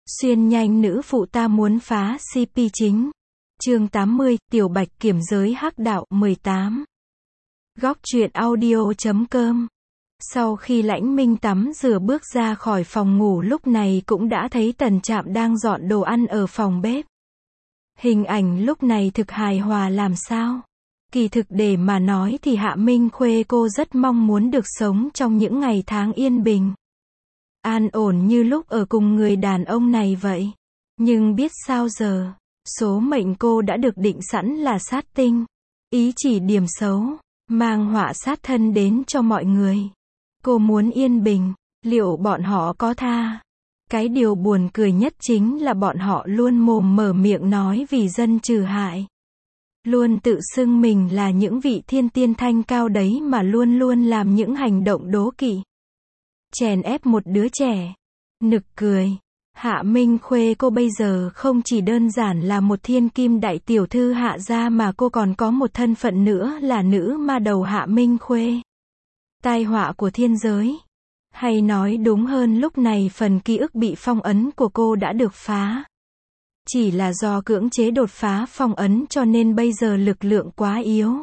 Xuyên nhanh nữ phụ ta muốn phá CP chính. Chương 80, Tiểu Bạch kiểm giới hắc đạo 18. Góc truyện audio.com. Sau khi Lãnh Minh tắm rửa bước ra khỏi phòng ngủ lúc này cũng đã thấy Tần Trạm đang dọn đồ ăn ở phòng bếp. Hình ảnh lúc này thực hài hòa làm sao? Kỳ thực để mà nói thì Hạ Minh Khuê cô rất mong muốn được sống trong những ngày tháng yên bình, an ổn như lúc ở cùng người đàn ông này vậy. Nhưng biết sao giờ, số mệnh cô đã được định sẵn là sát tinh, ý chỉ điểm xấu, mang họa sát thân đến cho mọi người. Cô muốn yên bình, liệu bọn họ có tha? Cái điều buồn cười nhất chính là bọn họ luôn mồm mở miệng nói vì dân trừ hại, luôn tự xưng mình là những vị thiên tiên thanh cao đấy mà luôn luôn làm những hành động đố kỵ, chèn ép một đứa trẻ. Nực cười. Hạ Minh Khuê cô bây giờ không chỉ đơn giản là một thiên kim đại tiểu thư Hạ gia mà cô còn có một thân phận nữa là nữ ma đầu Hạ Minh Khuê, tai họa của thiên giới. Hay nói đúng hơn lúc này phần ký ức bị phong ấn của cô đã được phá. Chỉ là do cưỡng chế đột phá phong ấn cho nên bây giờ lực lượng quá yếu,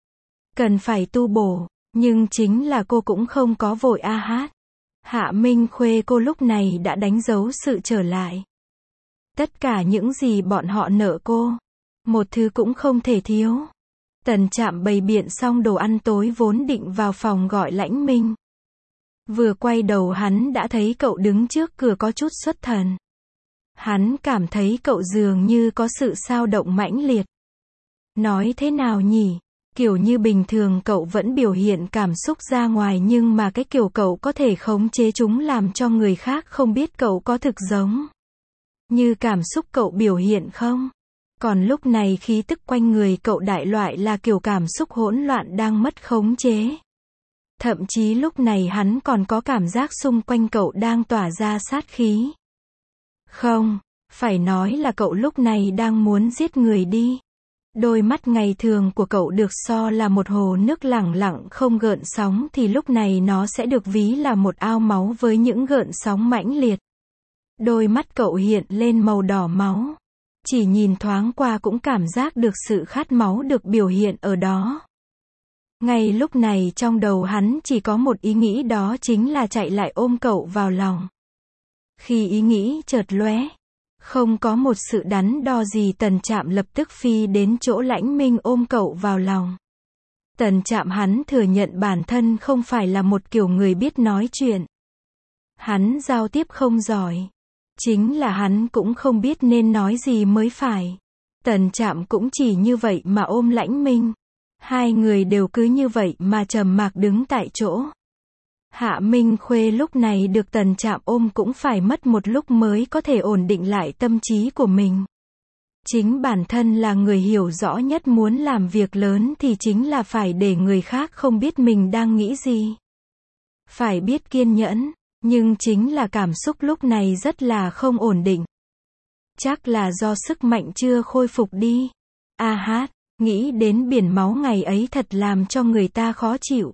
cần phải tu bổ, nhưng chính là cô cũng không có vội a hát. Hạ Minh Khuê cô lúc này đã đánh dấu sự trở lại. Tất cả những gì bọn họ nợ cô, một thứ cũng không thể thiếu. Tần Trạm bày biện xong đồ ăn tối vốn định vào phòng gọi Lãnh Minh. Vừa quay đầu hắn đã thấy cậu đứng trước cửa có chút xuất thần. Hắn cảm thấy cậu dường như có sự xao động mãnh liệt. Nói thế nào nhỉ? Kiểu như bình thường cậu vẫn biểu hiện cảm xúc ra ngoài nhưng mà cái kiểu cậu có thể khống chế chúng làm cho người khác không biết cậu có thực giống như cảm xúc cậu biểu hiện không? Còn lúc này khí tức quanh người cậu đại loại là kiểu cảm xúc hỗn loạn đang mất khống chế. Thậm chí lúc này hắn còn có cảm giác xung quanh cậu đang tỏa ra sát khí. Không, phải nói là cậu lúc này đang muốn giết người đi. Đôi mắt ngày thường của cậu được so là một hồ nước lẳng lặng không gợn sóng thì lúc này nó sẽ được ví là một ao máu với những gợn sóng mãnh liệt. Đôi mắt cậu hiện lên màu đỏ máu. Chỉ nhìn thoáng qua cũng cảm giác được sự khát máu được biểu hiện ở đó. Ngay lúc này trong đầu hắn chỉ có một ý nghĩ, đó chính là chạy lại ôm cậu vào lòng. Khi ý nghĩ chợt lóe, không có một sự đắn đo gì Tần Trạm lập tức phi đến chỗ Lãnh Minh ôm cậu vào lòng. Tần Trạm hắn thừa nhận bản thân không phải là một kiểu người biết nói chuyện. Hắn giao tiếp không giỏi. Chính là hắn cũng không biết nên nói gì mới phải. Tần Trạm cũng chỉ như vậy mà ôm Lãnh Minh. Hai người đều cứ như vậy mà trầm mặc đứng tại chỗ. Hạ Minh Khuê lúc này được Tần Trạm ôm cũng phải mất một lúc mới có thể ổn định lại tâm trí của mình. Chính bản thân là người hiểu rõ nhất muốn làm việc lớn thì chính là phải để người khác không biết mình đang nghĩ gì. Phải biết kiên nhẫn, nhưng chính là cảm xúc lúc này rất là không ổn định. Chắc là do sức mạnh chưa khôi phục đi. A hát, nghĩ đến biển máu ngày ấy thật làm cho người ta khó chịu.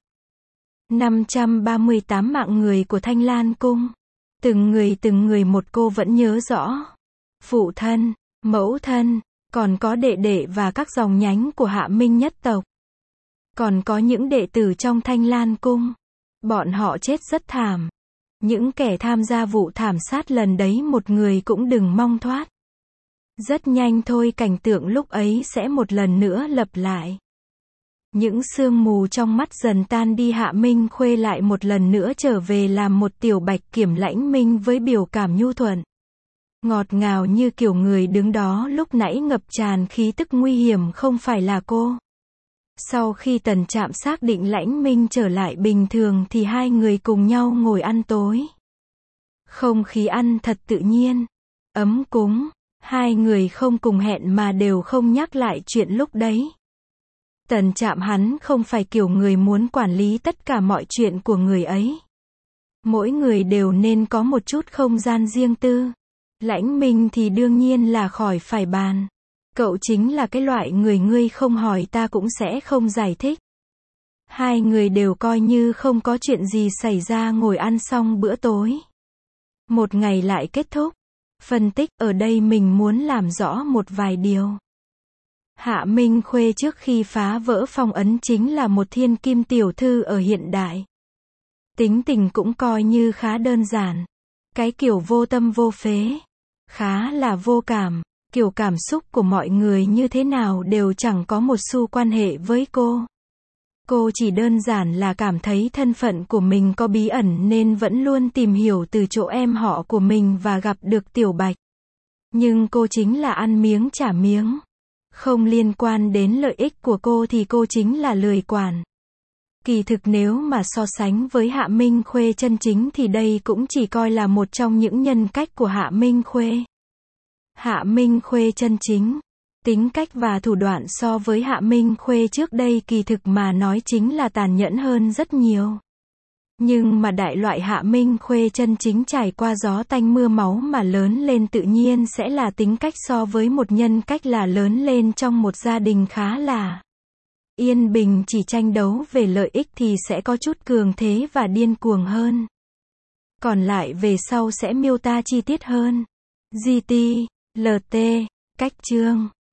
538 mạng người của Thanh Lan Cung. Từng người một cô vẫn nhớ rõ. Phụ thân, mẫu thân, còn có đệ đệ và các dòng nhánh của Hạ Minh nhất tộc. Còn có những đệ tử trong Thanh Lan Cung. Bọn họ chết rất thảm. Những kẻ tham gia vụ thảm sát lần đấy một người cũng đừng mong thoát. Rất nhanh thôi cảnh tượng lúc ấy sẽ một lần nữa lặp lại. Những sương mù trong mắt dần tan đi, Hạ Minh Khuê lại một lần nữa trở về làm một tiểu bạch kiểm Lãnh Minh với biểu cảm nhu thuận, ngọt ngào như kiểu người đứng đó lúc nãy ngập tràn khí tức nguy hiểm không phải là cô. Sau khi Tần Trạm xác định Lãnh Minh trở lại bình thường thì hai người cùng nhau ngồi ăn tối. Không khí ăn thật tự nhiên, ấm cúng, hai người không cùng hẹn mà đều không nhắc lại chuyện lúc đấy. Tần Trạm hắn không phải kiểu người muốn quản lý tất cả mọi chuyện của người ấy. Mỗi người đều nên có một chút không gian riêng tư. Lãnh Minh thì đương nhiên là khỏi phải bàn. Cậu chính là cái loại người ngươi không hỏi ta cũng sẽ không giải thích. Hai người đều coi như không có chuyện gì xảy ra ngồi ăn xong bữa tối. Một ngày lại kết thúc. Phân tích, ở đây mình muốn làm rõ một vài điều. Hạ Minh Khuê trước khi phá vỡ phong ấn chính là một thiên kim tiểu thư ở hiện đại. Tính tình cũng coi như khá đơn giản. Cái kiểu vô tâm vô phế. Khá là vô cảm. Kiểu cảm xúc của mọi người như thế nào đều chẳng có một xu quan hệ với cô. Cô chỉ đơn giản là cảm thấy thân phận của mình có bí ẩn nên vẫn luôn tìm hiểu từ chỗ em họ của mình và gặp được Tiểu Bạch. Nhưng cô chính là ăn miếng trả miếng. Không liên quan đến lợi ích của cô thì cô chính là lười quản. Kỳ thực nếu mà so sánh với Hạ Minh Khuê chân chính thì đây cũng chỉ coi là một trong những nhân cách của Hạ Minh Khuê. Hạ Minh Khuê chân chính. Tính cách và thủ đoạn so với Hạ Minh Khuê trước đây kỳ thực mà nói chính là tàn nhẫn hơn rất nhiều. Nhưng mà đại loại Hạ Minh Khuê chân chính trải qua gió tanh mưa máu mà lớn lên tự nhiên sẽ là tính cách so với một nhân cách là lớn lên trong một gia đình khá là yên bình, chỉ tranh đấu về lợi ích thì sẽ có chút cường thế và điên cuồng hơn. Còn lại về sau sẽ miêu tả chi tiết hơn. GT, LT, cách chương.